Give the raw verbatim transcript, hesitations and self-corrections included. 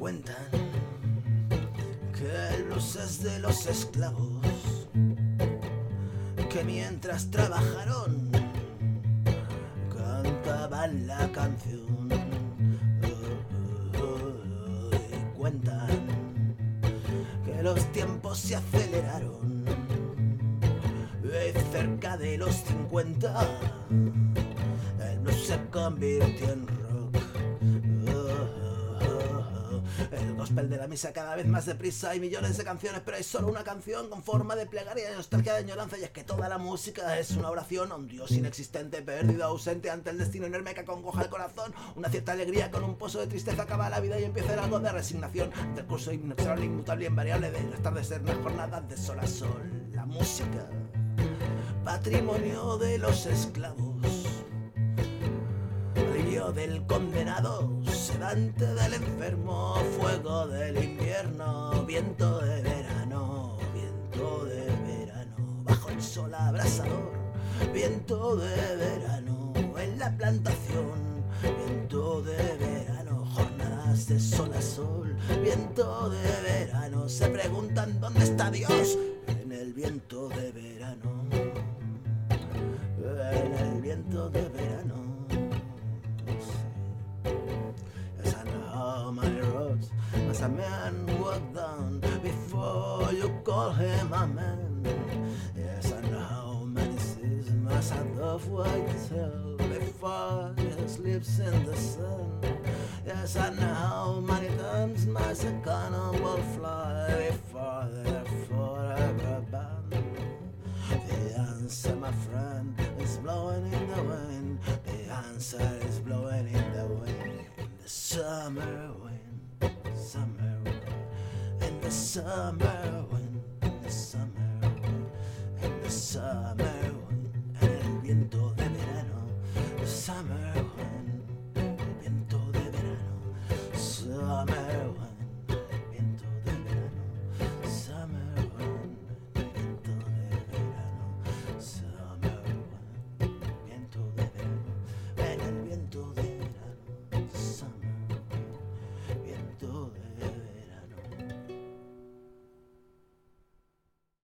Cuentan que el blues es de los esclavos, que mientras trabajaron cantaban la canción. Y cuentan que los tiempos se aceleraron y cerca de los cincuenta el blues se convirtió en rock. El gospel de la misa cada vez más deprisa. Hay millones de canciones, pero hay solo una canción con forma de plegaria, de nostalgia, de añoranza. Y es que toda la música es una oración a un Dios inexistente, perdido, ausente ante el destino enorme que acongoja el corazón. Una cierta alegría con un pozo de tristeza acaba la vida y empieza algo de resignación ante el curso inexorable, inmutable y invariable de las tardes ser una jornada de sol a sol. La música, patrimonio de los esclavos, alivio del condenado, sedante del enfermo, fuego del invierno, viento de verano, viento de verano, bajo el sol abrasador, viento de verano, en la plantación, viento de verano, jornadas de sol a sol, viento de verano, se preguntan ¿dónde está Dios? En el viento de verano, en el viento de verano. How many roads must a man walk down before you call him a man? Yes, and how many seas must a dove white sail before he sleeps in the sun? Yes, and how many times must a cannonball fly before they're forever banned? The answer, my friend, is blowing in the wind. The answer is blowing in the wind. Summer wind, summer wind, in the summer wind.